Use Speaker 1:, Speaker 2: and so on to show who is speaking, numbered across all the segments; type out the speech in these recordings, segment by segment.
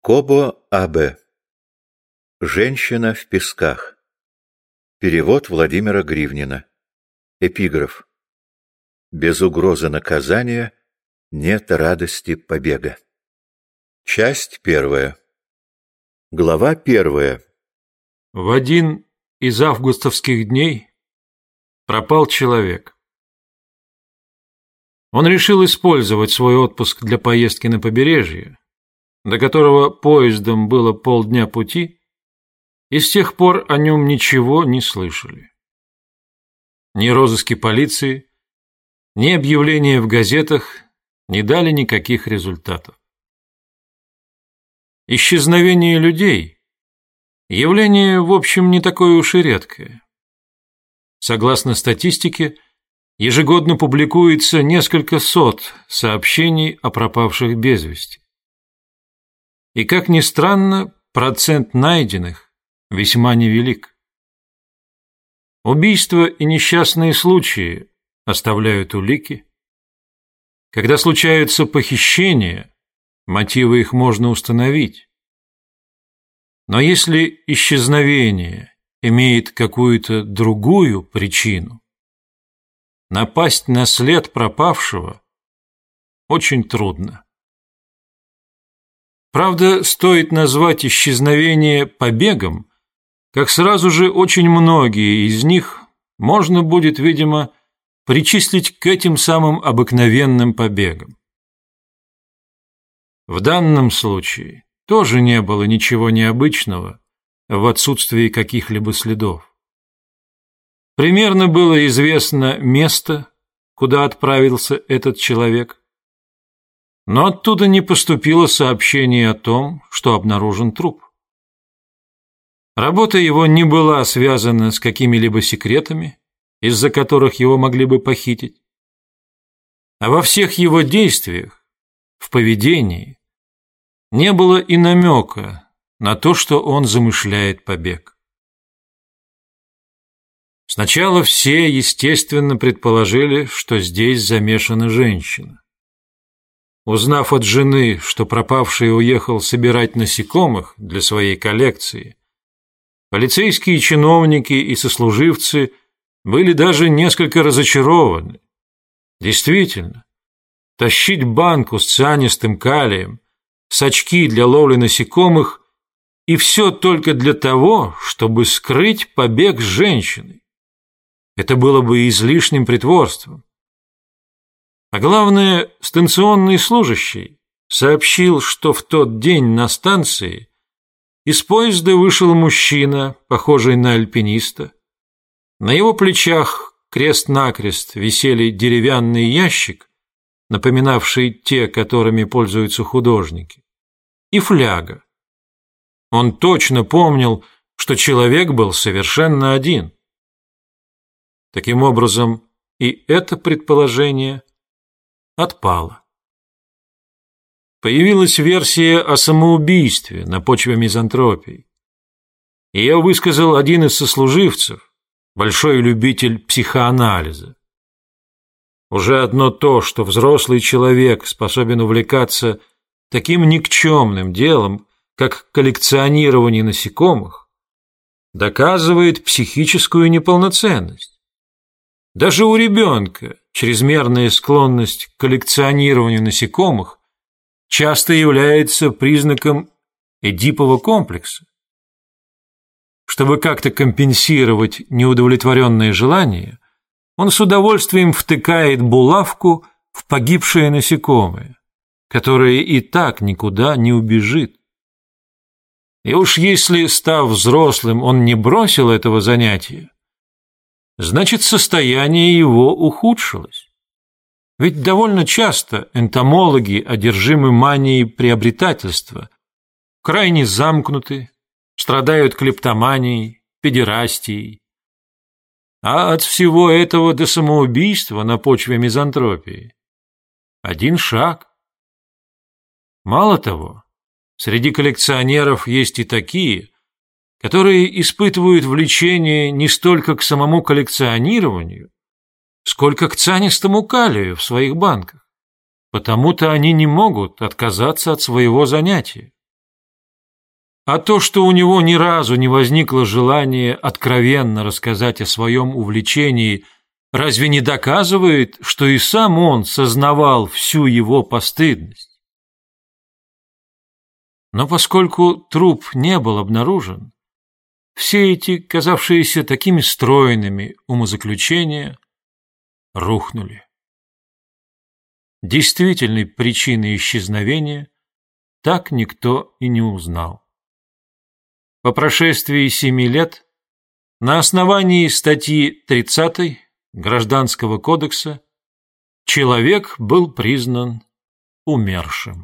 Speaker 1: Кобо Абе. Женщина в песках. Перевод Владимира Гривнина. Эпиграф. Без угрозы наказания нет радости побега. Часть первая. Глава первая.
Speaker 2: В один из августовских дней пропал человек. Он решил использовать свой отпуск для поездки на побережье, до которого поездом было полдня пути, и с тех пор о нем ничего не слышали. Ни розыски полиции, ни объявления в газетах не дали никаких результатов. Исчезновение людей – явление, в общем, не такое уж и редкое. Согласно статистике, ежегодно публикуется несколько сот сообщений о пропавших без вести. И, как ни странно, процент найденных весьма невелик. Убийства и несчастные случаи оставляют улики. Когда случаются похищения, мотивы их можно установить. Но если исчезновение имеет какую-то другую причину, напасть на след пропавшего очень трудно. Правда, стоит назвать исчезновение побегом, как сразу же очень многие из них можно будет, видимо, причислить к этим самым обыкновенным побегам. В данном случае тоже не было ничего необычного в отсутствии каких-либо следов. Примерно было известно место, куда отправился этот человек, но оттуда не поступило сообщение о том, что обнаружен труп. Работа его не была связана с какими-либо секретами, из-за которых его могли бы похитить. А во всех его действиях, в поведении, не было и намека на то, что он замышляет побег. Сначала все, естественно, предположили, что здесь замешана женщина. Узнав от жены, что пропавший уехал собирать насекомых для своей коллекции, полицейские чиновники и сослуживцы были даже несколько разочарованы. Действительно, тащить банку с цианистым калием, сачки для ловли насекомых и все только для того, чтобы скрыть побег с женщиной. Это было бы излишним притворством. А главное, станционный служащий сообщил, что в тот день на станции из поезда вышел мужчина, похожий на альпиниста. На его плечах крест-накрест висели деревянный ящик, напоминавший те, которыми пользуются художники, и фляга. Он точно помнил, что человек был совершенно один. Таким образом, и это предположение отпало. Появилась версия о самоубийстве на почве мизантропии. Ее высказал один из сослуживцев, большой любитель психоанализа. Уже одно то, что взрослый человек способен увлекаться таким никчемным делом, как коллекционирование насекомых, доказывает психическую неполноценность. Даже у ребенка чрезмерная склонность к коллекционированию насекомых часто является признаком эдипового комплекса. Чтобы как-то компенсировать неудовлетворенное желание, он с удовольствием втыкает булавку в погибшее насекомое, которое и так никуда не убежит. И уж если, став взрослым, он не бросил этого занятия, значит, состояние его ухудшилось. Ведь довольно часто энтомологи, одержимы манией приобретательства, крайне замкнуты, страдают клептоманией, педерастией. А от всего этого до самоубийства на почве мизантропии один шаг. Мало того, среди коллекционеров есть и такие, которые испытывают влечение не столько к самому коллекционированию, сколько к цианистому калию в своих банках. Потому-то они не могут отказаться от своего занятия. А то, что у него ни разу не возникло желания откровенно рассказать о своем увлечении, разве не доказывает, что и сам он сознавал всю его постыдность? Но поскольку труп не был обнаружен, все эти, казавшиеся такими стройными умозаключения, рухнули. Действительной причины исчезновения так никто и не узнал. По прошествии 7 лет на основании статьи 30 Гражданского кодекса человек был признан умершим.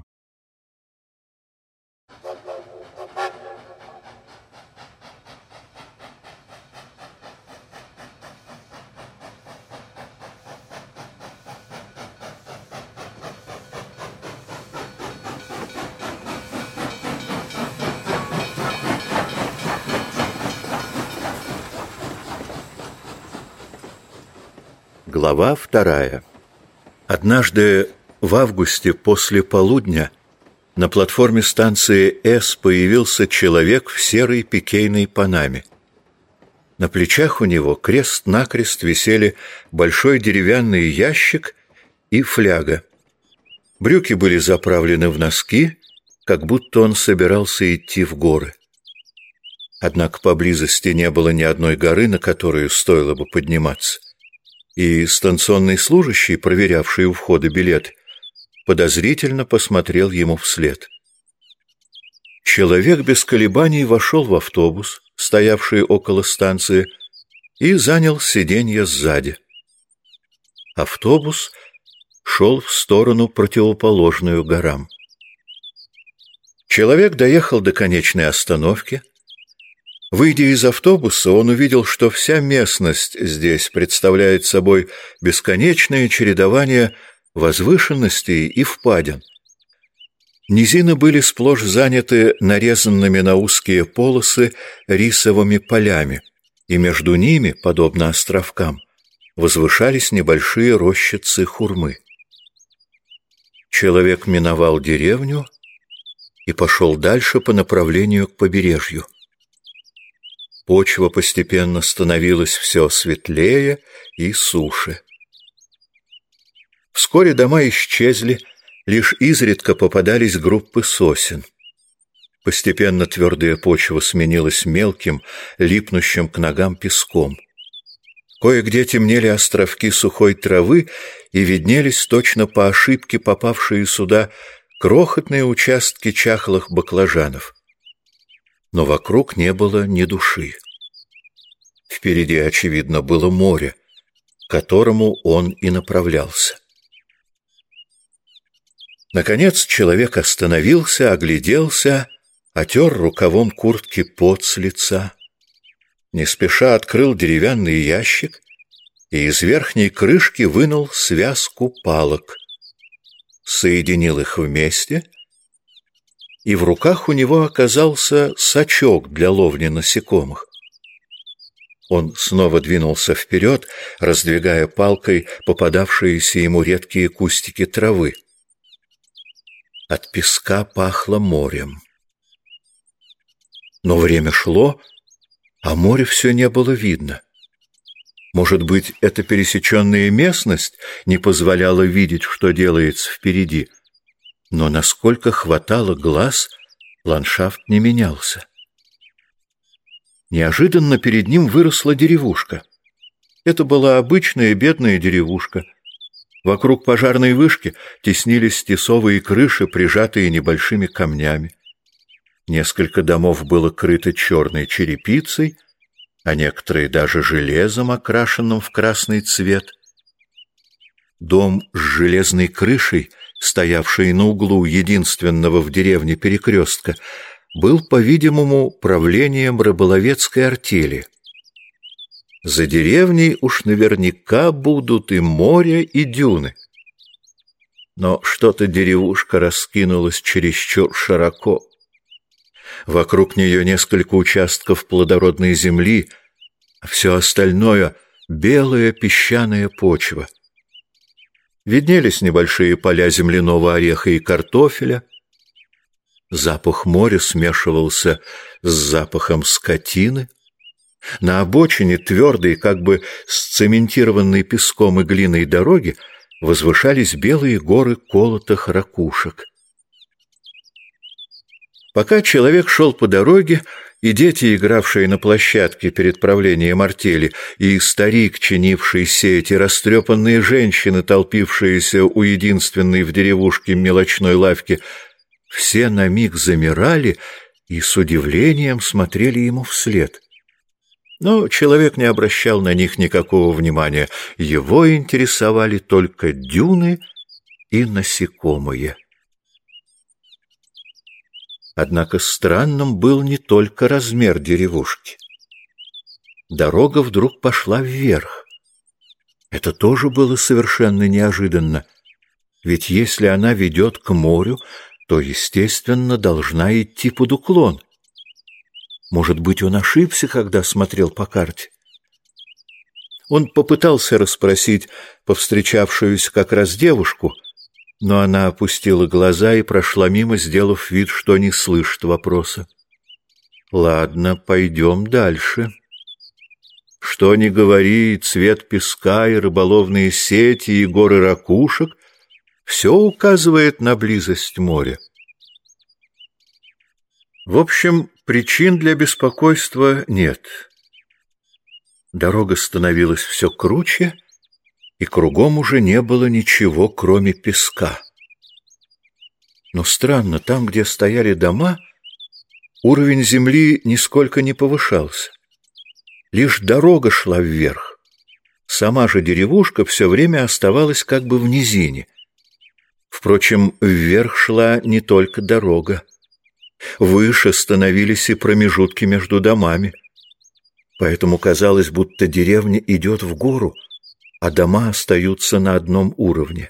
Speaker 1: Глава 2. Однажды в августе после полудня на платформе станции С появился человек в серой пикейной панаме. На плечах у него крест-накрест висели большой деревянный ящик и фляга. Брюки были заправлены в носки, как будто он собирался идти в горы. Однако поблизости не было ни одной горы, на которую стоило бы подниматься. И станционный служащий, проверявший у входа билет, подозрительно посмотрел ему вслед. Человек без колебаний вошел в автобус, стоявший около станции, и занял сиденье сзади. Автобус шел в сторону, противоположную горам. Человек доехал до конечной остановки. Выйдя из автобуса, он увидел, что вся местность здесь представляет собой бесконечное чередование возвышенностей и впадин. Низины были сплошь заняты нарезанными на узкие полосы рисовыми полями, и между ними, подобно островкам, возвышались небольшие рощицы хурмы. Человек миновал деревню и пошел дальше по направлению к побережью. Почва постепенно становилась все светлее и суше. Вскоре дома исчезли, лишь изредка попадались группы сосен. Постепенно твердая почва сменилась мелким, липнущим к ногам песком. Кое-где темнели островки сухой травы и виднелись точно по ошибке попавшие сюда крохотные участки чахлых баклажанов. Но вокруг не было ни души. Впереди, очевидно, было море, к которому он и направлялся. Наконец человек остановился, огляделся, отер рукавом куртки пот с лица, не спеша открыл деревянный ящик и из верхней крышки вынул связку палок, соединил их вместе, и в руках у него оказался сачок для ловли насекомых. Он снова двинулся вперед, раздвигая палкой попадавшиеся ему редкие кустики травы. От песка пахло морем. Но время шло, а моря все не было видно. Может быть, эта пересеченная местность не позволяла видеть, что делается впереди. Но насколько хватало глаз, ландшафт не менялся. Неожиданно перед ним выросла деревушка. Это была обычная бедная деревушка. Вокруг пожарной вышки теснились тесовые крыши, прижатые небольшими камнями. Несколько домов было крыто черной черепицей, а некоторые даже железом, окрашенным в красный цвет. Дом с железной крышей, стоявший на углу единственного в деревне перекрестка, был, по-видимому, правлением рыболовецкой артели. За деревней уж наверняка будут и море, и дюны. Но что-то деревушка раскинулась чересчур широко. Вокруг нее несколько участков плодородной земли, а все остальное — белая песчаная почва. Виднелись небольшие поля земляного ореха и картофеля. Запах моря смешивался с запахом скотины. На обочине твердой, как бы сцементированной песком и глиной дороги, возвышались белые горы колотых ракушек. Пока человек шел по дороге, и дети, игравшие на площадке перед правлением артели, и старик, чинивший сети, растрепанные женщины, толпившиеся у единственной в деревушке мелочной лавки, все на миг замирали и с удивлением смотрели ему вслед. Но человек не обращал на них никакого внимания. Его интересовали только дюны и насекомые. Однако странным был не только размер деревушки. Дорога вдруг пошла вверх. Это тоже было совершенно неожиданно. Ведь если она ведет к морю, то, естественно, должна идти под уклон. Может быть, он ошибся, когда смотрел по карте? Он попытался расспросить повстречавшуюся как раз девушку, но она опустила глаза и прошла мимо, сделав вид, что не слышит вопроса. «Ладно, пойдем дальше. Что ни говори, цвет песка и рыболовные сети и горы ракушек — все указывает на близость моря. В общем, причин для беспокойства нет. Дорога становилась все круче, и кругом уже не было ничего, кроме песка. Но странно, там, где стояли дома, уровень земли нисколько не повышался. Лишь дорога шла вверх. Сама же деревушка все время оставалась как бы в низине. Впрочем, вверх шла не только дорога. Выше становились и промежутки между домами. Поэтому казалось, будто деревня идет в гору, а дома остаются на одном уровне.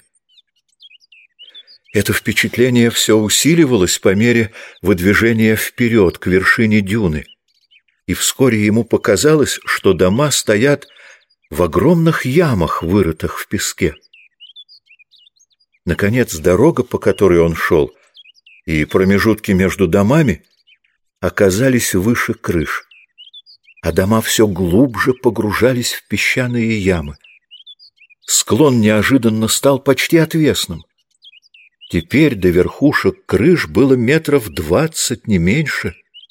Speaker 1: Это впечатление все усиливалось по мере выдвижения вперед к вершине дюны, и вскоре ему показалось, что дома стоят в огромных ямах, вырытых в песке. Наконец, дорога, по которой он шел, и промежутки между домами оказались выше крыш, а дома все глубже погружались в песчаные ямы. Склон неожиданно стал почти отвесным. Теперь до верхушек крыш было 20 метров, не меньше.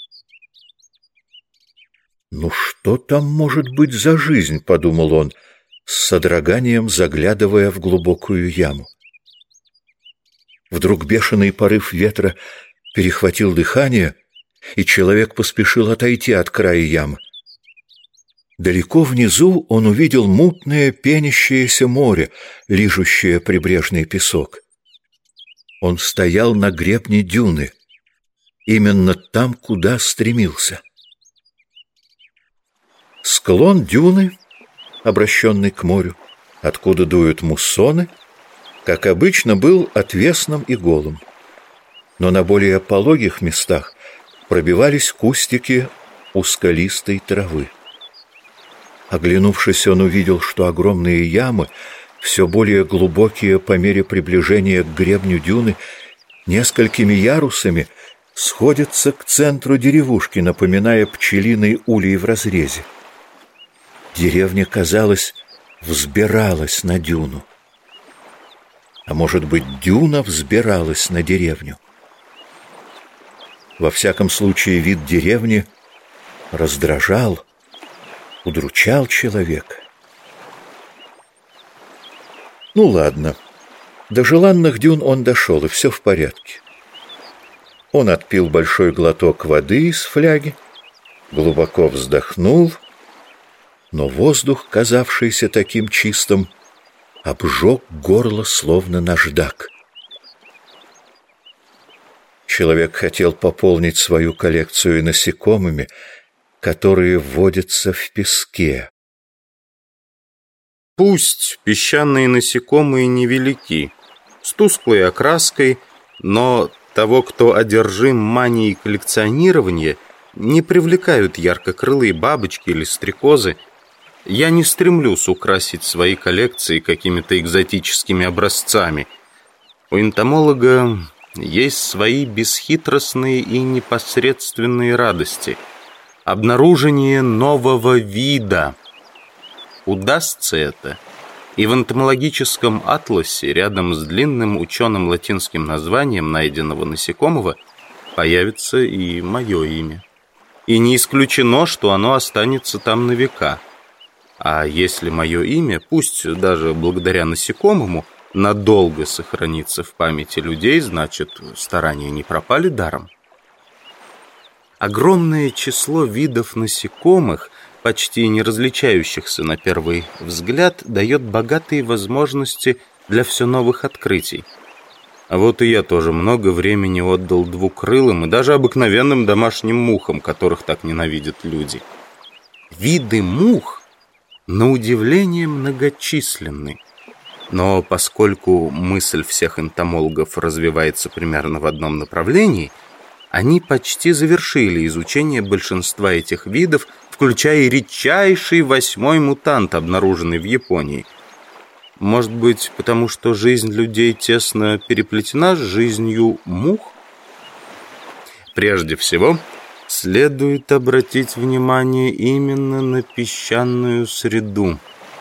Speaker 1: «Ну что там может быть за жизнь?» — подумал он, с содроганием заглядывая в глубокую яму. Вдруг бешеный порыв ветра перехватил дыхание, и человек поспешил отойти от края ямы. Далеко внизу он увидел мутное пенящееся море, лижущее прибрежный песок. Он стоял на гребне дюны, именно там, куда стремился. Склон дюны, обращенный к морю, откуда дуют муссоны, как обычно, был отвесным и голым. Но на более пологих местах пробивались кустики узколистой травы. Оглянувшись, он увидел, что огромные ямы, все более глубокие по мере приближения к гребню дюны, несколькими ярусами сходятся к центру деревушки, напоминая пчелиный улей в разрезе. Деревня, казалось, взбиралась на дюну. А может быть, дюна взбиралась на деревню. Во всяком случае, вид деревни раздражал, удручал человека. Ну ладно, до желанных дюн он дошел, и все в порядке. Он отпил большой глоток воды из фляги, глубоко вздохнул, но воздух, казавшийся таким чистым, обжег горло, словно наждак. Человек хотел пополнить свою коллекцию насекомыми, которые водятся в песке.
Speaker 3: Пусть песчаные насекомые невелики, с тусклой окраской, но того, кто одержим манией коллекционирования, не привлекают яркокрылые бабочки или стрекозы. Я не стремлюсь украсить свои коллекции какими-то экзотическими образцами. У энтомолога есть свои бесхитростные и непосредственные радости. Обнаружение нового вида. Удастся это, и в энтомологическом атласе рядом с длинным ученым латинским названием найденного насекомого появится и мое имя. И не исключено, что оно останется там на века. А если мое имя, пусть даже благодаря насекомому, надолго сохранится в памяти людей, значит, старания не пропали даром. Огромное число видов насекомых, почти не различающихся на первый взгляд, дает богатые возможности для все новых открытий. А вот и я тоже много времени отдал двукрылым и даже обыкновенным домашним мухам, которых так ненавидят люди. Виды мух, на удивление, многочисленны. Но поскольку мысль всех энтомологов развивается примерно в одном направлении, они почти завершили изучение большинства этих видов, включая и редчайший 8-й мутант, обнаруженный в Японии. Может быть, потому что жизнь людей тесно переплетена с жизнью мух? Прежде всего, следует обратить внимание именно на песчаную среду.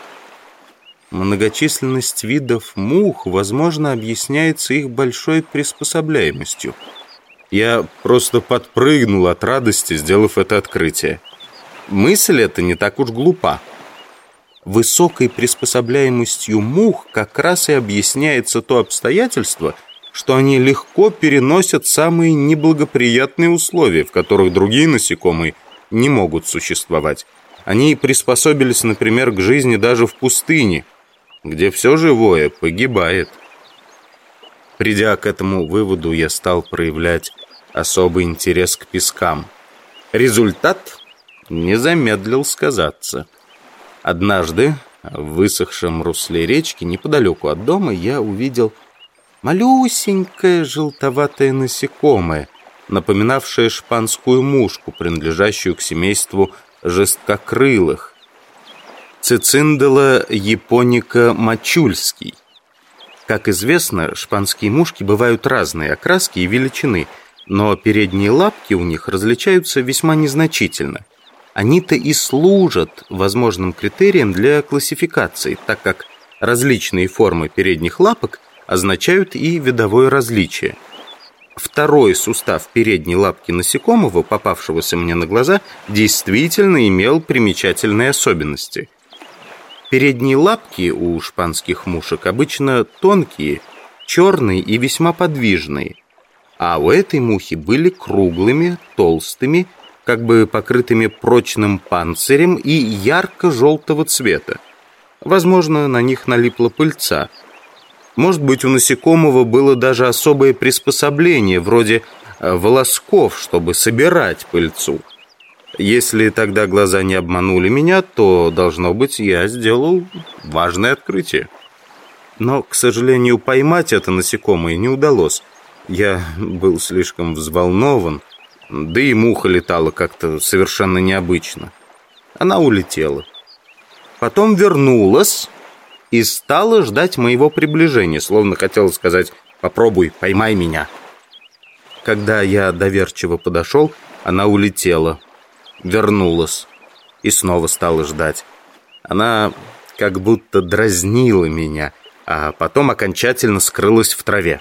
Speaker 3: Многочисленность видов мух, возможно, объясняется их большой приспособляемостью. Я просто подпрыгнул от радости, сделав это открытие. Мысль эта не так уж глупа. Высокой приспособляемостью мух как раз и объясняется то обстоятельство, что они легко переносят самые неблагоприятные условия, в которых другие насекомые не могут существовать. Они приспособились, например, к жизни даже в пустыне, где все живое погибает. Придя к этому выводу, я стал проявлять особый интерес к пескам. Результат не замедлил сказаться. Однажды в высохшем русле речки неподалеку от дома я увидел малюсенькое желтоватое насекомое, напоминавшее шпанскую мушку, принадлежащую к семейству жесткокрылых, Цицинделла японика мачульский. Как известно, шпанские мушки бывают разной окраски и величины, но передние лапки у них различаются весьма незначительно. Они-то и служат возможным критерием для классификации, так как различные формы передних лапок означают и видовое различие. Второй сустав передней лапки насекомого, попавшегося мне на глаза, действительно имел примечательные особенности. Передние лапки у шпанских мушек обычно тонкие, черные и весьма подвижные, а у этой мухи были круглыми, толстыми, как бы покрытыми прочным панцирем и ярко-желтого цвета. Возможно, на них налипла пыльца. Может быть, у насекомого было даже особое приспособление, вроде волосков, чтобы собирать пыльцу. Если тогда глаза не обманули меня, то, должно быть, я сделал важное открытие. Но, к сожалению, поймать это насекомое не удалось. Я был слишком взволнован, да и муха летала как-то совершенно необычно. Она улетела. Потом вернулась и стала ждать моего приближения, словно хотела сказать: «Попробуй, поймай меня». Когда я доверчиво подошел, она улетела, вернулась и снова стала ждать. Она как будто дразнила меня, а потом окончательно скрылась в траве.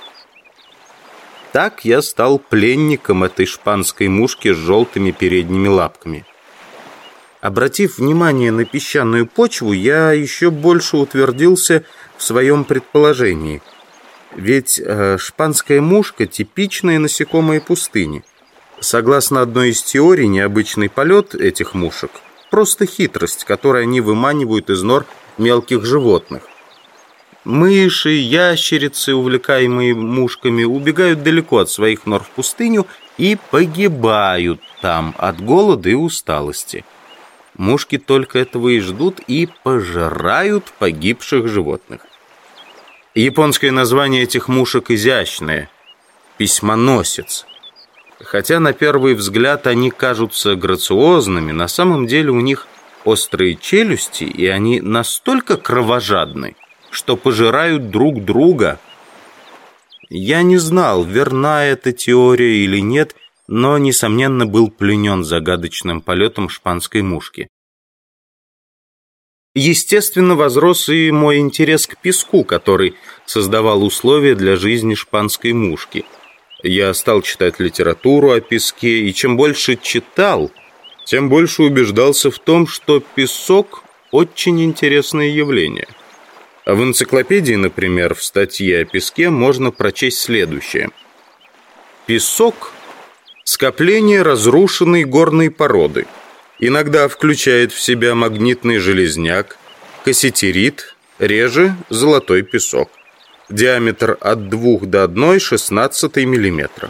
Speaker 3: Так я стал пленником этой шпанской мушки с желтыми передними лапками. Обратив внимание на песчаную почву, я еще больше утвердился в своем предположении. Ведь шпанская мушка – типичное насекомое пустыни. Согласно одной из теорий, необычный полет этих мушек – просто хитрость, которой они выманивают из нор мелких животных. Мыши, ящерицы, увлекаемые мушками, убегают далеко от своих нор в пустыню и погибают там от голода и усталости. Мушки только этого и ждут и пожирают погибших животных. Японское название этих мушек изящное – письмоносец. Хотя на первый взгляд они кажутся грациозными, на самом деле у них острые челюсти, и они настолько кровожадны, что пожирают друг друга. Я не знал, верна эта теория или нет, но, несомненно, был пленен загадочным полетом шпанской мушки. Естественно, возрос и мой интерес к песку, который создавал условия для жизни шпанской мушки. Я стал читать литературу о песке, и чем больше читал, тем больше убеждался в том, что песок – очень интересное явление. В энциклопедии, например, в статье о песке можно прочесть следующее. Песок – скопление разрушенной горной породы. Иногда включает в себя магнитный железняк, касситерит, реже золотой песок. Диаметр от 2 до 1/16 миллиметра.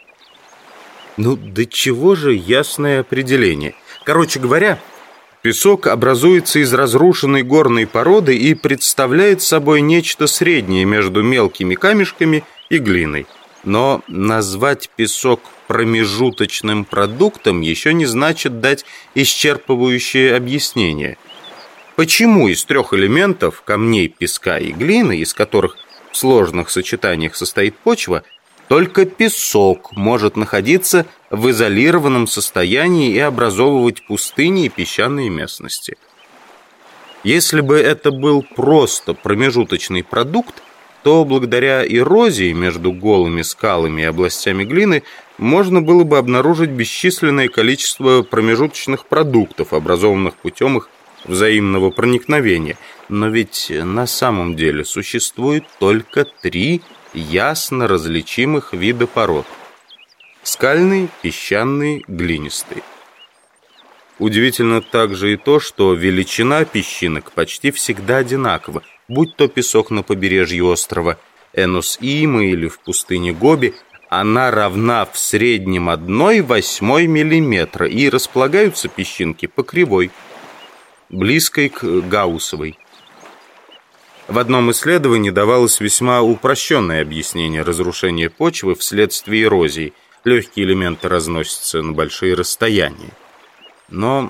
Speaker 3: Ну, до чего же ясное определение. Короче говоря, песок образуется из разрушенной горной породы и представляет собой нечто среднее между мелкими камешками и глиной. Но назвать песок промежуточным продуктом еще не значит дать исчерпывающее объяснение. Почему из 3 элементов камней, песка и глины, из которых в сложных сочетаниях состоит почва, только песок может находиться в изолированном состоянии и образовывать пустыни и песчаные местности? Если бы это был просто промежуточный продукт, то благодаря эрозии между голыми скалами и областями глины можно было бы обнаружить бесчисленное количество промежуточных продуктов, образованных путем их взаимного проникновения. Но ведь на самом деле существует только 3 ясно различимых вида пород: скальный, песчаный, глинистый. Удивительно также и то, что величина песчинок почти всегда одинакова, будь то песок на побережье острова Энос-Има или в пустыне Гоби, она равна в среднем 1/8 миллиметра, и располагаются песчинки по кривой, близкой к гауссовой. В одном исследовании давалось весьма упрощенное объяснение разрушения почвы вследствие эрозии. Легкие элементы разносятся на большие расстояния. Но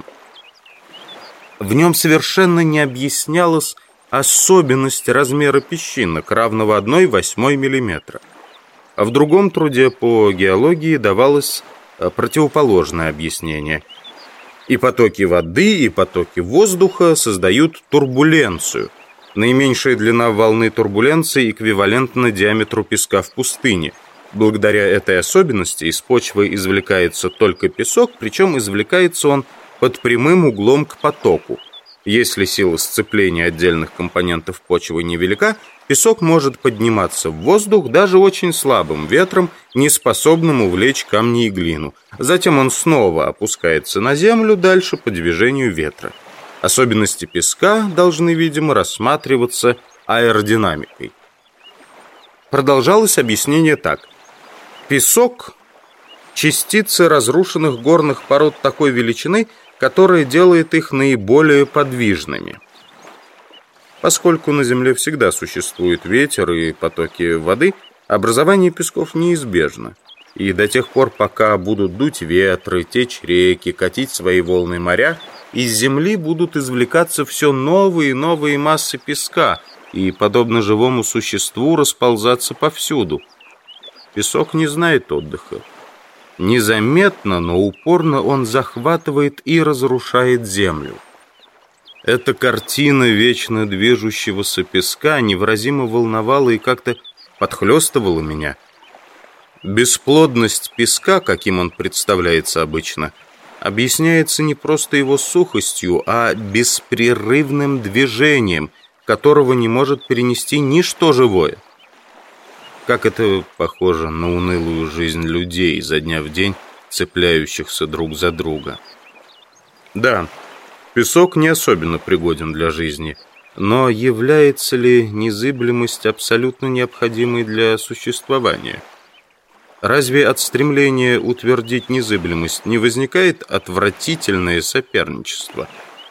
Speaker 3: в нем совершенно не объяснялась особенность размера песчинок, равного 1/8 миллиметра. А в другом труде по геологии давалось противоположное объяснение. И потоки воды, и потоки воздуха создают турбуленцию. Наименьшая длина волны турбуленции эквивалентна диаметру песка в пустыне. Благодаря этой особенности из почвы извлекается только песок, причем извлекается он под прямым углом к потоку. Если сила сцепления отдельных компонентов почвы невелика, песок может подниматься в воздух даже очень слабым ветром, не способным увлечь камни и глину. Затем он снова опускается на землю дальше по движению ветра. Особенности песка должны, видимо, рассматриваться аэродинамикой. Продолжалось объяснение так. Песок – частицы разрушенных горных пород такой величины, которая делает их наиболее подвижными. Поскольку на Земле всегда существует ветер и потоки воды, образование песков неизбежно. И до тех пор, пока будут дуть ветры, течь реки, катить свои волны моря, из земли будут извлекаться все новые и новые массы песка и, подобно живому существу, расползаться повсюду. Песок не знает отдыха. Незаметно, но упорно он захватывает и разрушает землю. Эта картина вечно движущегося песка невыразимо волновала и как-то подхлестывала меня. Бесплодность песка, каким он представляется обычно, объясняется не просто его сухостью, а беспрерывным движением, которого не может перенести ничто живое. Как это похоже на унылую жизнь людей, изо дня в день цепляющихся друг за друга. Да, песок не особенно пригоден для жизни, но является ли незыблемость абсолютно необходимой для существования? Разве от стремления утвердить незыблемость не возникает отвратительное соперничество?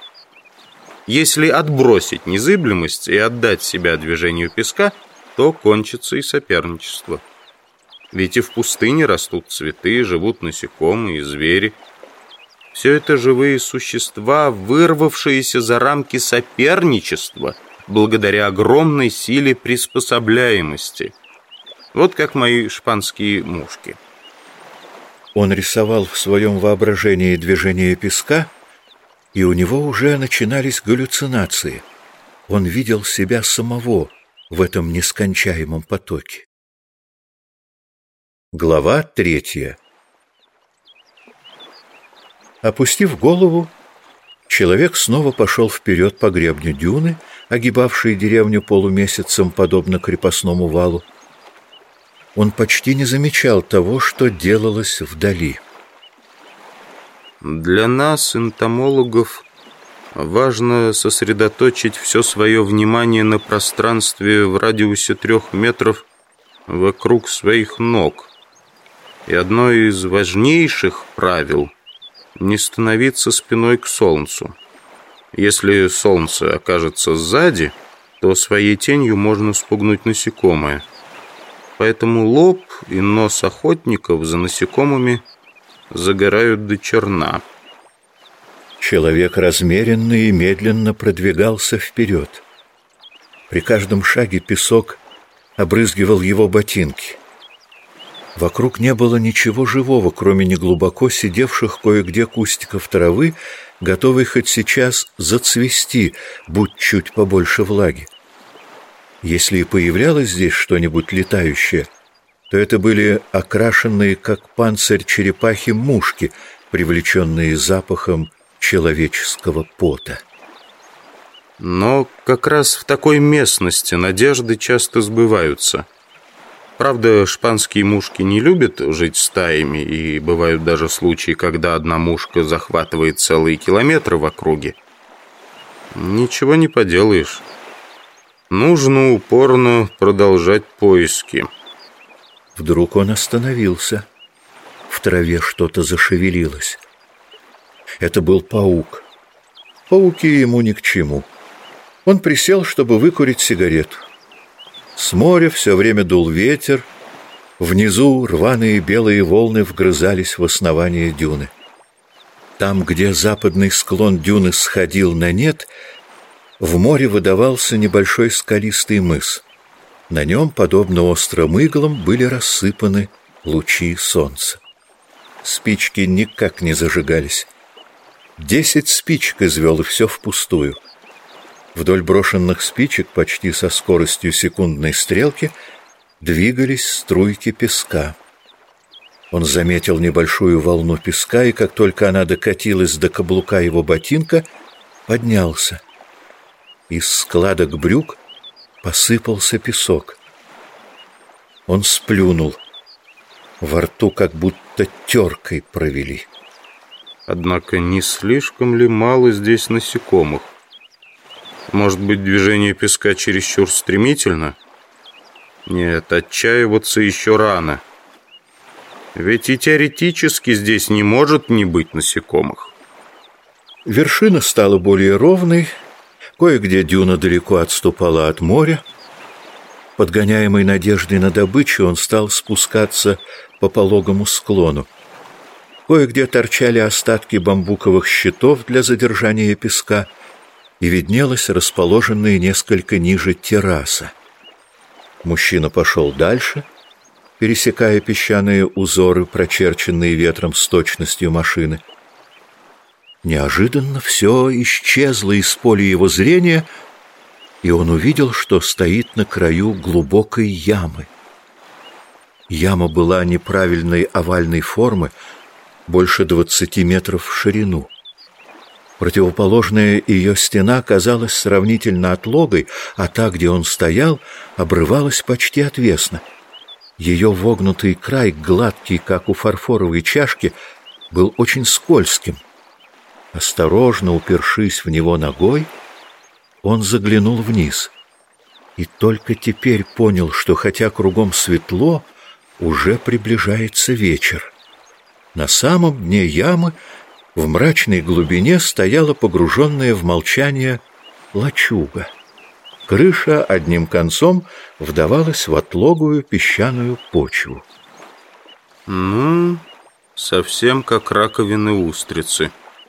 Speaker 3: Если отбросить незыблемость и отдать себя движению песка, то кончится и соперничество. Ведь и в пустыне растут цветы, живут насекомые и звери. Все это живые существа, вырвавшиеся за рамки соперничества благодаря огромной силе приспособляемости. Вот как мои шпанские мушки.
Speaker 1: Он рисовал в своем воображении движение песка, и у него уже начинались галлюцинации. Он видел себя самого в этом нескончаемом потоке. Глава 3. Опустив голову, человек снова пошел вперед по гребню дюны, огибавшей деревню полумесяцем, подобно крепостному валу. Он почти не замечал того, что делалось вдали.
Speaker 3: Для нас, энтомологов, важно сосредоточить все свое внимание на пространстве в радиусе 3 метров вокруг своих ног. И одно из важнейших правил — не становиться спиной к солнцу. Если солнце окажется сзади, то своей тенью можно спугнуть насекомое. Поэтому лоб и нос охотников за насекомыми загорают до черна.
Speaker 1: Человек размеренно и медленно продвигался вперед. При каждом шаге песок обрызгивал его ботинки. Вокруг не было ничего живого, кроме неглубоко сидевших кое-где кустиков травы, готовой хоть сейчас зацвести, будь чуть побольше влаги. Если и появлялось здесь что-нибудь летающее, то это были окрашенные, как панцирь черепахи, мушки, привлеченные запахом человеческого пота.
Speaker 3: Но как раз в такой местности надежды часто сбываются. Правда, шпанские мушки не любят жить стаями, и бывают даже случаи, когда одна мушка захватывает целые километры в округе. Ничего не поделаешь. Нужно упорно продолжать поиски.
Speaker 1: Вдруг он остановился. В траве что-то зашевелилось. Это был паук. Пауки ему ни к чему. Он присел, чтобы выкурить сигарету. С моря все время дул ветер. Внизу рваные белые волны вгрызались в основание дюны. Там, где западный склон дюны сходил на нет, в море выдавался небольшой скалистый мыс. На нем, подобно острым иглам, были рассыпаны лучи солнца. Спички никак не зажигались. 10 спичек извел, и все впустую. Вдоль брошенных спичек, почти со скоростью секундной стрелки, двигались струйки песка. Он заметил небольшую волну песка, и как только она докатилась до каблука его ботинка, поднялся. Из складок брюк посыпался песок. Он сплюнул. Во рту как будто теркой провели.
Speaker 3: Однако не слишком ли мало здесь насекомых? Может быть, движение песка чересчур стремительно? Нет, отчаиваться еще рано. Ведь и теоретически здесь не может не быть насекомых.
Speaker 1: Вершина стала более ровной. Кое-где дюна далеко отступала от моря. Подгоняемый надеждой на добычу, он стал спускаться по пологому склону. Кое-где торчали остатки бамбуковых щитов для задержания песка, и виднелась расположенная несколько ниже терраса. Мужчина пошел дальше, пересекая песчаные узоры, прочерченные ветром с точностью машины. Неожиданно все исчезло из поля его зрения, и он увидел, что стоит на краю глубокой ямы. Яма была неправильной овальной формы, больше 20 метров в ширину. Противоположная ее стена казалась сравнительно отлогой, а та, где он стоял, обрывалась почти отвесно. Ее вогнутый край, гладкий, как у фарфоровой чашки, был очень скользким. Осторожно упершись в него ногой, он заглянул вниз и только теперь понял, что хотя кругом светло, уже приближается вечер. На самом дне ямы в мрачной глубине стояла погруженная в молчание лачуга. Крыша одним концом вдавалась в отлогую песчаную почву.
Speaker 3: Ну, совсем как раковины устрицы.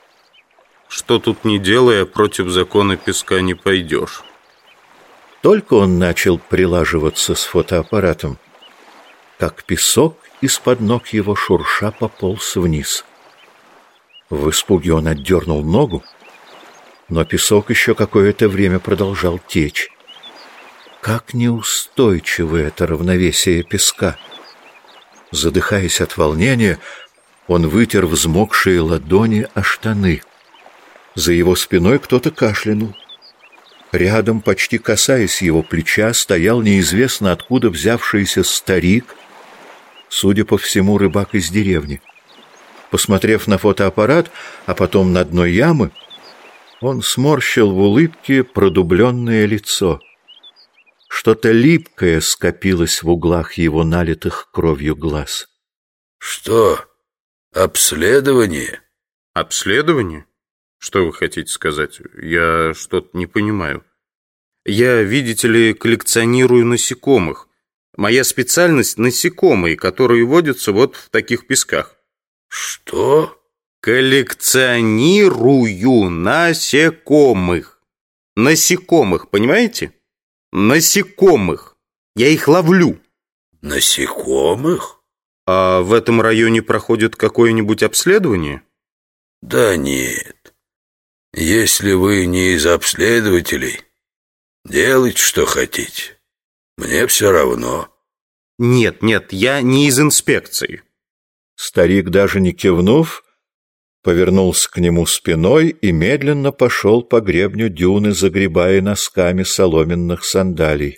Speaker 3: Что тут не делая, против закона песка не пойдешь.
Speaker 1: Только он начал прилаживаться с фотоаппаратом, как песок из-под ног его шурша пополз вниз. В испуге он отдернул ногу, но песок еще какое-то время продолжал течь. Как неустойчиво это равновесие песка! Задыхаясь от волнения, он вытер взмокшие ладони о штаны. За его спиной кто-то кашлянул. Рядом, почти касаясь его плеча, стоял неизвестно откуда взявшийся старик, судя по всему, рыбак из деревни. Посмотрев на фотоаппарат, а потом на дно ямы, он сморщил в улыбке продубленное лицо. Что-то липкое скопилось в углах его налитых кровью глаз.
Speaker 4: «Что? Обследование?»
Speaker 3: «Обследование? Что вы хотите сказать? Я что-то не понимаю. Я, видите ли, коллекционирую насекомых. Моя специальность — насекомые, которые водятся вот в таких песках».
Speaker 4: «Что?»
Speaker 3: «Коллекционирую насекомых. Насекомых, понимаете? Насекомых. Я их ловлю».
Speaker 4: «Насекомых?»
Speaker 3: «А в этом районе проходит какое-нибудь обследование?»
Speaker 4: «Да нет. Если вы не из обследователей, делайте, что хотите. Мне все равно».
Speaker 3: «Нет, я не из инспекции».
Speaker 1: Старик, даже не кивнув, повернулся к нему спиной и медленно пошел по гребню дюны, загребая носками соломенных сандалий.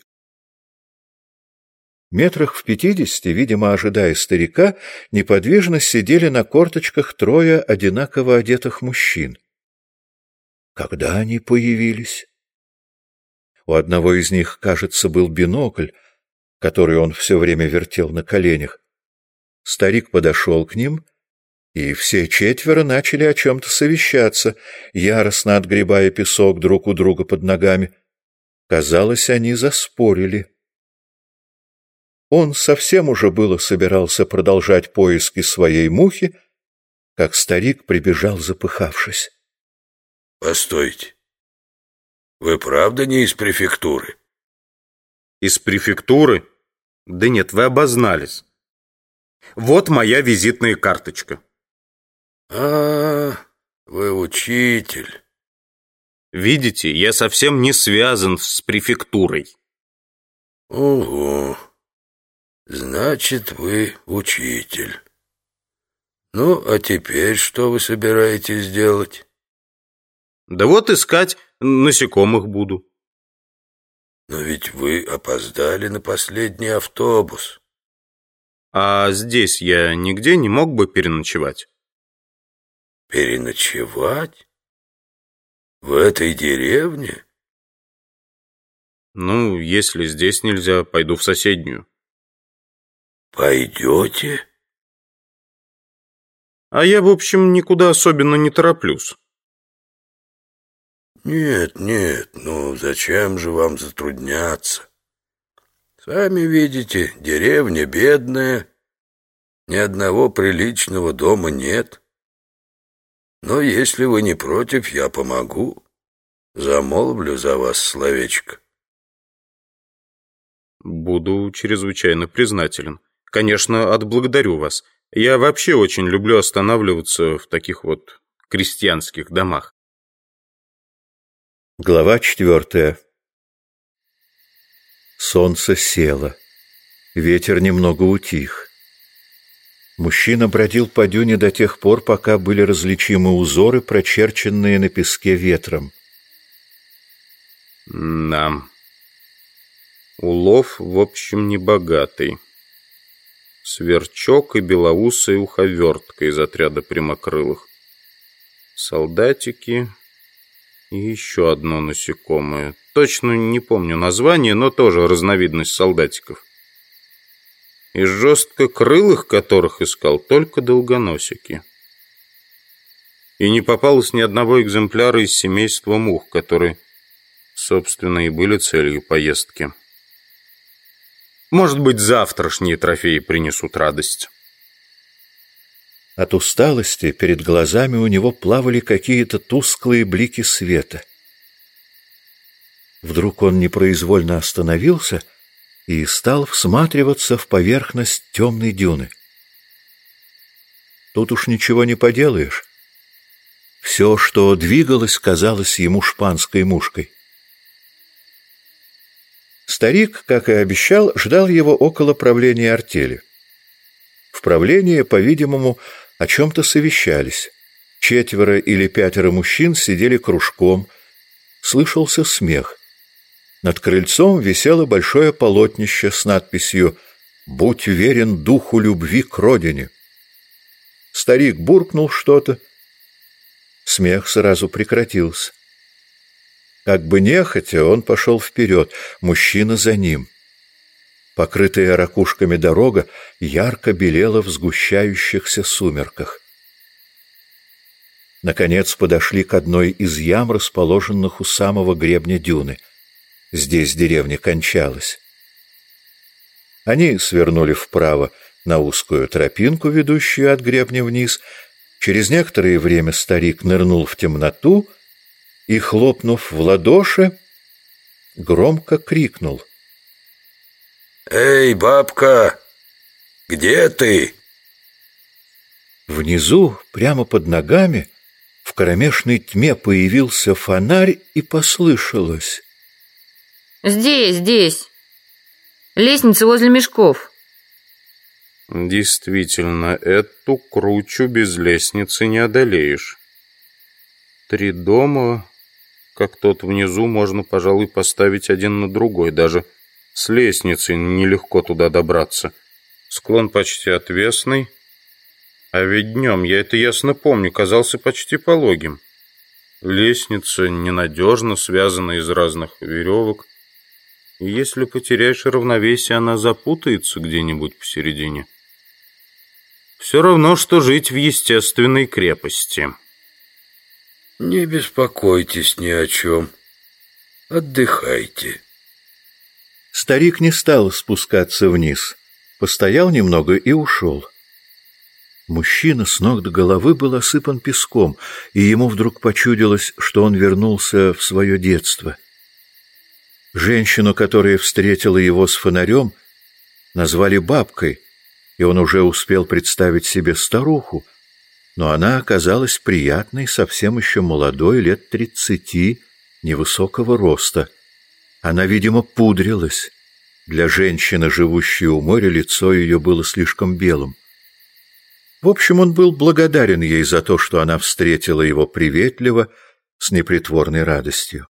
Speaker 1: Метрах в 50, видимо, ожидая старика, неподвижно сидели на корточках трое одинаково одетых мужчин. Когда они появились? У одного из них, кажется, был бинокль, который он все время вертел на коленях. Старик подошел к ним, и все четверо начали о чем-то совещаться, яростно отгребая песок друг у друга под ногами. Казалось, они заспорили. Он совсем уже было собирался продолжать поиски своей мухи, как старик прибежал, запыхавшись.
Speaker 4: «Постойте. Вы правда не из префектуры?»
Speaker 3: «Из префектуры? Да нет, вы обознались. Вот моя визитная карточка».
Speaker 4: «А, вы учитель».
Speaker 3: «Видите, я совсем не связан с префектурой».
Speaker 4: «Ого. Значит, вы учитель. Ну, а теперь что вы собираетесь делать?»
Speaker 3: «Да вот искать насекомых буду».
Speaker 4: «Но ведь вы опоздали на последний автобус».
Speaker 3: «А здесь я нигде не мог бы переночевать?»
Speaker 4: «Переночевать? В этой деревне?»
Speaker 3: «Ну, если здесь нельзя, пойду в соседнюю».
Speaker 4: «Пойдете?»
Speaker 3: «А я, в общем, никуда особенно не тороплюсь».
Speaker 4: «Нет, ну зачем же вам затрудняться? Сами видите, деревня бедная, ни одного приличного дома нет. Но если вы не против, я помогу, замолвлю за вас словечко».
Speaker 3: «Буду чрезвычайно признателен. Конечно, отблагодарю вас. Я вообще очень люблю останавливаться в таких вот крестьянских домах».
Speaker 1: Глава 4. Солнце село. Ветер немного утих. Мужчина бродил по дюне до тех пор, пока были различимы узоры, прочерченные на песке ветром.
Speaker 3: Да. Улов, в общем, небогатый. Сверчок и белоусая уховертка из отряда прямокрылых. Солдатики и еще одно насекомое. Точно не помню название, но тоже разновидность солдатиков. Из жесткокрылых, которых искал, только долгоносики. И не попалось ни одного экземпляра из семейства мух, которые, собственно, и были целью поездки. Может быть, завтрашние трофеи принесут радость.
Speaker 1: От усталости перед глазами у него плавали какие-то тусклые блики света. Вдруг он непроизвольно остановился и стал всматриваться в поверхность темной дюны. Тут уж ничего не поделаешь. Все, что двигалось, казалось ему шпанской мушкой. Старик, как и обещал, ждал его около правления артели. В правлении, по-видимому, о чем-то совещались. 4 или 5 мужчин сидели кружком. Слышался смех. Над крыльцом висело большое полотнище с надписью «Будь верен духу любви к родине». Старик буркнул что-то. Смех сразу прекратился. Как бы нехотя он пошел вперед, мужчина за ним. Покрытая ракушками дорога ярко белела в сгущающихся сумерках. Наконец подошли к одной из ям, расположенных у самого гребня дюны. Здесь деревня кончалась. Они свернули вправо на узкую тропинку, ведущую от гребня вниз. Через некоторое время старик нырнул в темноту и, хлопнув в ладоши, громко крикнул:
Speaker 4: «Эй, бабка, где ты?»
Speaker 1: Внизу, прямо под ногами, в кромешной тьме появился фонарь, и послышалось:
Speaker 5: Здесь. Лестница возле мешков».
Speaker 3: Действительно, эту кручу без лестницы не одолеешь. 3 дома, как тот внизу, можно, пожалуй, поставить один на другой. Даже с лестницей нелегко туда добраться. Склон почти отвесный. А ведь днем, я это ясно помню, казался почти пологим. Лестница ненадежно связана из разных веревок. И если потеряешь равновесие, она запутается где-нибудь посередине. Все равно, что жить в естественной крепости.
Speaker 4: Не беспокойтесь ни о чем. Отдыхайте.
Speaker 1: Старик не стал спускаться вниз, постоял немного и ушел. Мужчина с ног до головы был осыпан песком, и ему вдруг почудилось, что он вернулся в свое детство. Женщину, которая встретила его с фонарем, назвали бабкой, и он уже успел представить себе старуху, но она оказалась приятной, совсем еще молодой, лет 30, невысокого роста. Она, видимо, пудрилась. Для женщины, живущей у моря, лицо ее было слишком белым. В общем, он был благодарен ей за то, что она встретила его приветливо, с непритворной радостью.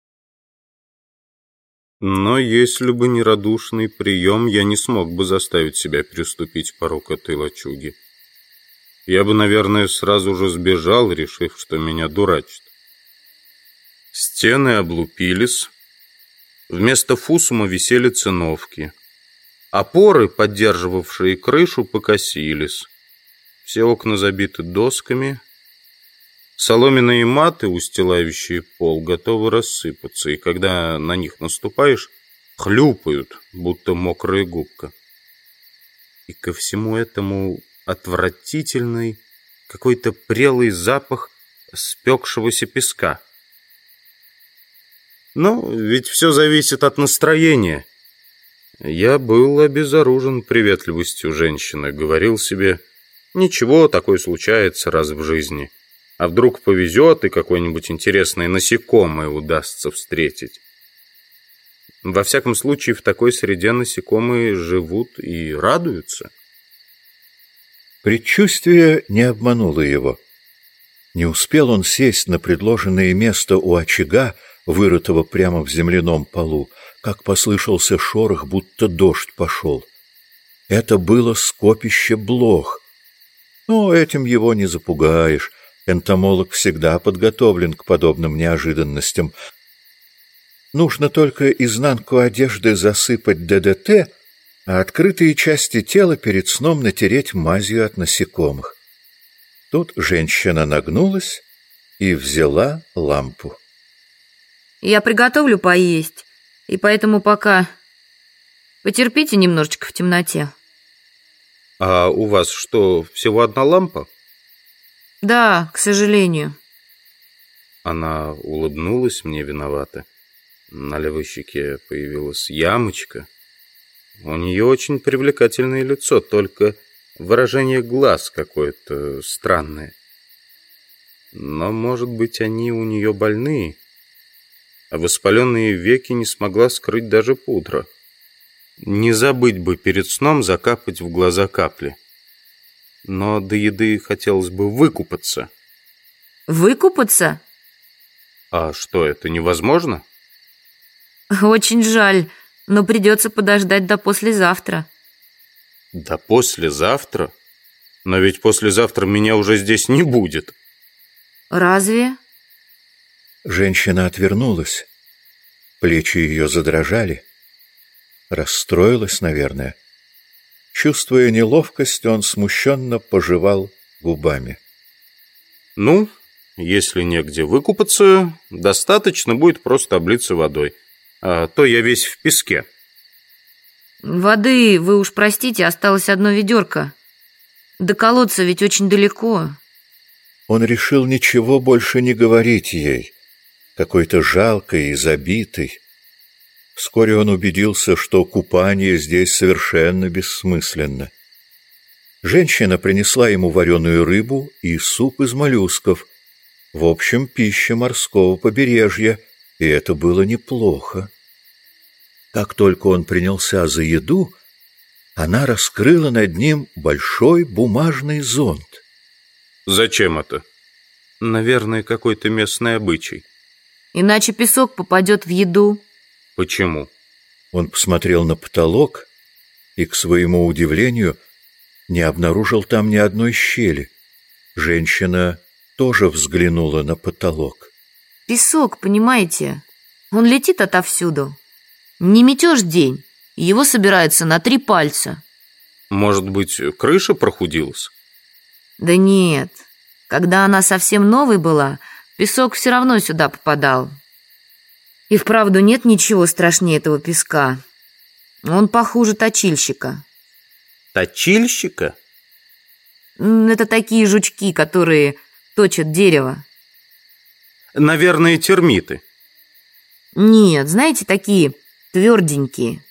Speaker 3: Но если бы не радушный прием, я не смог бы заставить себя переступить порог этой лачуги. Я бы, наверное, сразу же сбежал, решив, что меня дурачат. Стены облупились. Вместо фусума висели циновки. Опоры, поддерживавшие крышу, покосились. Все окна забиты досками. Соломенные маты, устилающие пол, готовы рассыпаться, и когда на них наступаешь, хлюпают, будто мокрая губка. И ко всему этому отвратительный, какой-то прелый запах спекшегося песка. Но ведь все зависит от настроения. Я был обезоружен приветливостью женщины, говорил себе: ничего, такое случается раз в жизни. А вдруг повезет, и какое-нибудь интересное насекомое удастся встретить. Во всяком случае, в такой среде насекомые живут и радуются.
Speaker 1: Предчувствие не обмануло его. Не успел он сесть на предложенное место у очага, вырытого прямо в земляном полу, как послышался шорох, будто дождь пошел. Это было скопище блох. Но этим его не запугаешь. Энтомолог всегда подготовлен к подобным неожиданностям. Нужно только изнанку одежды засыпать ДДТ, а открытые части тела перед сном натереть мазью от насекомых. Тут женщина нагнулась и взяла лампу.
Speaker 5: «Я приготовлю поесть, и поэтому пока потерпите немножечко в темноте».
Speaker 3: А у вас что, всего одна лампа?
Speaker 5: «Да, к сожалению».
Speaker 3: Она улыбнулась мне виновато. На левой щеке появилась ямочка. У нее очень привлекательное лицо, только выражение глаз какое-то странное. Но, может быть, они у нее больные, а воспаленные веки не смогла скрыть даже пудра. Не забыть бы перед сном закапать в глаза капли. Но до еды хотелось бы выкупаться.
Speaker 5: Выкупаться?
Speaker 3: А что, это невозможно?
Speaker 5: Очень жаль, но придется подождать до послезавтра.
Speaker 3: До послезавтра? Но ведь послезавтра меня уже здесь не будет.
Speaker 5: Разве?
Speaker 1: Женщина отвернулась. Плечи ее задрожали. Расстроилась, наверное. Чувствуя неловкость, он смущенно пожевал губами.
Speaker 3: Ну, если негде выкупаться, достаточно будет просто облиться водой. А то я весь в песке.
Speaker 5: Воды, вы уж простите, осталось одно ведерко. До колодца ведь очень далеко.
Speaker 1: Он решил ничего больше не говорить ей, какой-то жалкой и забитой. Вскоре он убедился, что купание здесь совершенно бессмысленно. Женщина принесла ему вареную рыбу и суп из моллюсков. В общем, пища морского побережья, и это было неплохо. Как только он принялся за еду, она раскрыла над ним большой бумажный зонт.
Speaker 3: Зачем это? Наверное, какой-то местный обычай.
Speaker 5: Иначе песок попадет в еду.
Speaker 3: Почему?
Speaker 1: Он посмотрел на потолок и, к своему удивлению, не обнаружил там ни одной щели. Женщина тоже взглянула на потолок.
Speaker 5: Песок, понимаете, он летит отовсюду. Не метешь день, его собирается на 3 пальца.
Speaker 3: Может быть, крыша прохудилась?
Speaker 5: Да нет, когда она совсем новой была, песок все равно сюда попадал. И вправду нет ничего страшнее этого песка. Он похуже точильщика.
Speaker 3: Точильщика?
Speaker 5: Это такие жучки, которые точат дерево.
Speaker 3: Наверное, термиты.
Speaker 5: Нет, знаете, такие тверденькие.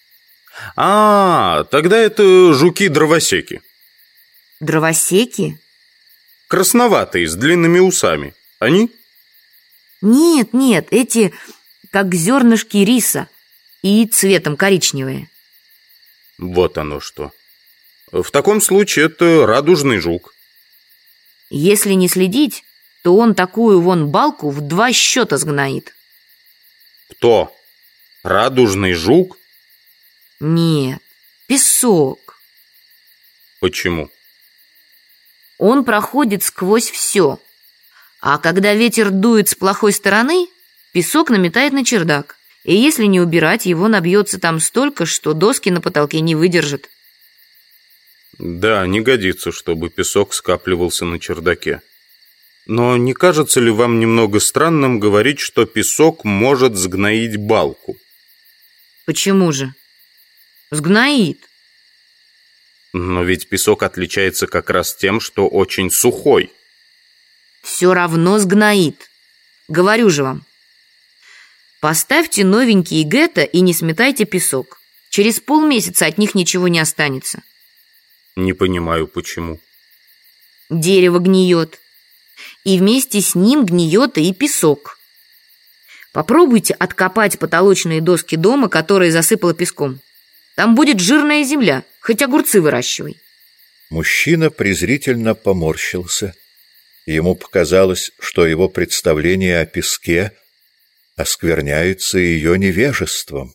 Speaker 3: Тогда это жуки-дровосеки.
Speaker 5: Дровосеки?
Speaker 3: Красноватые, с длинными усами. Они?
Speaker 5: Нет, эти как зернышки риса и цветом коричневые.
Speaker 3: Вот оно что. В таком случае это радужный жук.
Speaker 5: Если не следить, то он такую вон балку в 2 счета сгноит.
Speaker 3: Кто? Радужный жук?
Speaker 5: Нет, песок.
Speaker 3: Почему?
Speaker 5: Он проходит сквозь все. А когда ветер дует с плохой стороны, песок наметает на чердак. И если не убирать, его набьется там столько, что доски на потолке не выдержат.
Speaker 3: Да, не годится, чтобы песок скапливался на чердаке. Но не кажется ли вам немного странным говорить, что песок может сгноить балку?
Speaker 5: Почему же? Сгноит.
Speaker 3: Но ведь песок отличается как раз тем, что очень сухой.
Speaker 5: Все равно сгноит. Говорю же вам. Поставьте новенькие гетто и не сметайте песок. Через полмесяца от них ничего не останется.
Speaker 3: Не понимаю, почему.
Speaker 5: Дерево гниет. И вместе с ним гниет и песок. Попробуйте откопать потолочные доски дома, которые засыпало песком. Там будет жирная земля, хоть огурцы выращивай.
Speaker 1: Мужчина презрительно поморщился. Ему показалось, что его представление о песке оскверняется ее невежеством.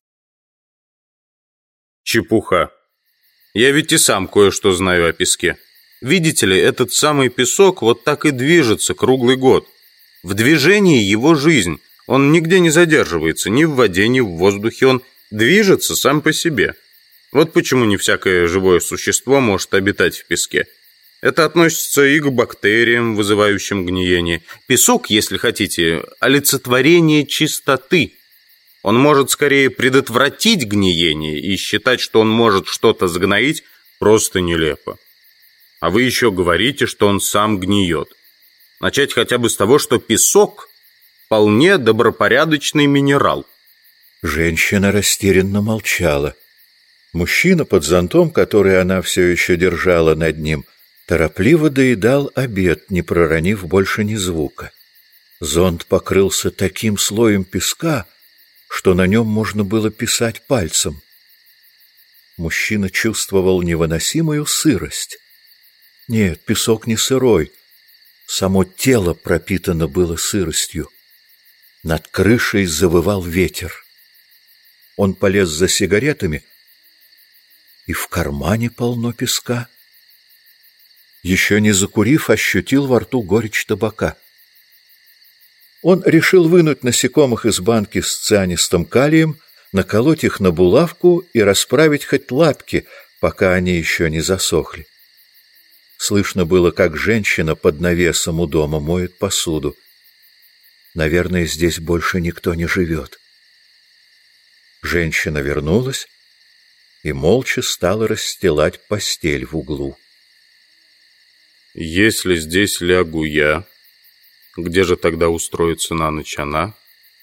Speaker 3: Чепуха. Я ведь и сам кое-что знаю о песке. Видите ли, этот самый песок вот так и движется круглый год. В движении его жизнь. Он нигде не задерживается, ни в воде, ни в воздухе. Он движется сам по себе. Вот почему не всякое живое существо может обитать в песке. Это относится и к бактериям, вызывающим гниение. Песок, если хотите, олицетворение чистоты. Он может скорее предотвратить гниение, и считать, что он может что-то сгноить, просто нелепо. А вы еще говорите, что он сам гниет. Начать хотя бы с того, что песок вполне добропорядочный минерал.
Speaker 1: Женщина растерянно молчала. Мужчина под зонтом, который она все еще держала над ним, торопливо доедал обед, не проронив больше ни звука. Зонт покрылся таким слоем песка, что на нем можно было писать пальцем. Мужчина чувствовал невыносимую сырость. Нет, песок не сырой. Само тело пропитано было сыростью. Над крышей завывал ветер. Он полез за сигаретами, и в кармане полно песка. Еще не закурив, ощутил во рту горечь табака. Он решил вынуть насекомых из банки с цианистым калием, наколоть их на булавку и расправить хоть лапки, пока они еще не засохли. Слышно было, как женщина под навесом у дома моет посуду. Наверное, здесь больше никто не живет. Женщина вернулась и молча стала расстилать постель в углу.
Speaker 3: «Если здесь лягу я, где же тогда устроится на ночь она?»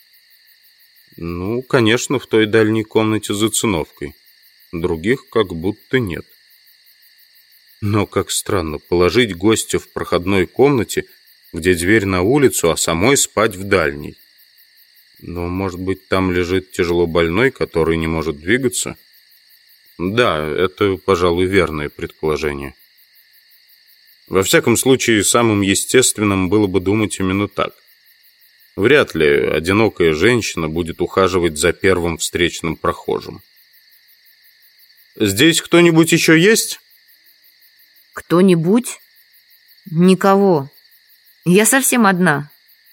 Speaker 3: «Ну, конечно, в той дальней комнате за циновкой. Других как будто нет. Но как странно положить гостя в проходной комнате, где дверь на улицу, а самой спать в дальней. Но, может быть, там лежит тяжело больной, который не может двигаться? Да, это, пожалуй, верное предположение. Во всяком случае, самым естественным было бы думать именно так. Вряд ли одинокая женщина будет ухаживать за первым встречным прохожим. Здесь кто-нибудь еще есть?
Speaker 5: Кто-нибудь? Никого. Я совсем одна.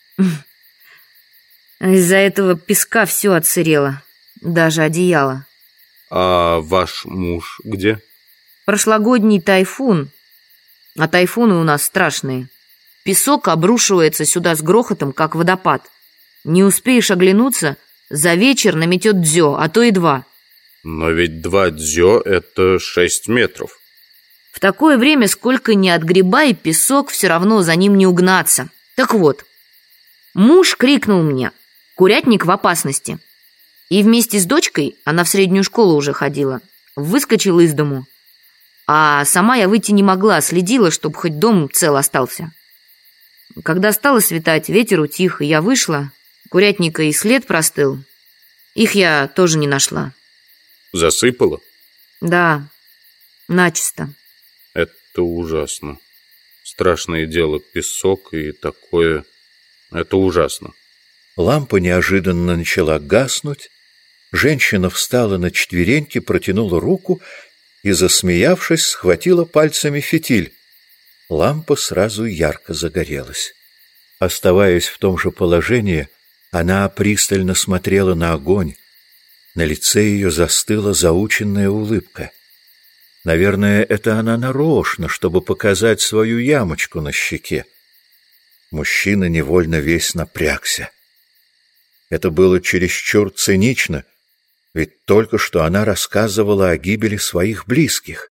Speaker 5: Из-за этого песка все отсырело, даже одеяло.
Speaker 3: А ваш муж где?
Speaker 5: Прошлогодний тайфун. А тайфуны у нас страшные. Песок обрушивается сюда с грохотом, как водопад. Не успеешь оглянуться, за вечер наметет дзё, а то и 2.
Speaker 3: Но ведь 2 дзё — это 6 метров.
Speaker 5: В такое время, сколько ни отгребай, песок все равно за ним не угнаться. Так вот, муж крикнул мне: «Курятник в опасности». И вместе с дочкой, она в среднюю школу уже ходила, выскочил из дому. А сама я выйти не могла, следила, чтобы хоть дом цел остался. Когда стало светать, ветер утих, и я вышла, курятника и след простыл. Их я тоже не нашла.
Speaker 3: Засыпало?
Speaker 5: Да, начисто.
Speaker 3: Это ужасно. Страшное дело, песок и такое. Это ужасно.
Speaker 1: Лампа неожиданно начала гаснуть. Женщина встала на четвереньки, протянула руку и, засмеявшись, схватила пальцами фитиль. Лампа сразу ярко загорелась. Оставаясь в том же положении, она пристально смотрела на огонь. На лице ее застыла заученная улыбка. Наверное, это она нарочно, чтобы показать свою ямочку на щеке. Мужчина невольно весь напрягся. Это было чересчур цинично, ведь только что она рассказывала о гибели своих близких.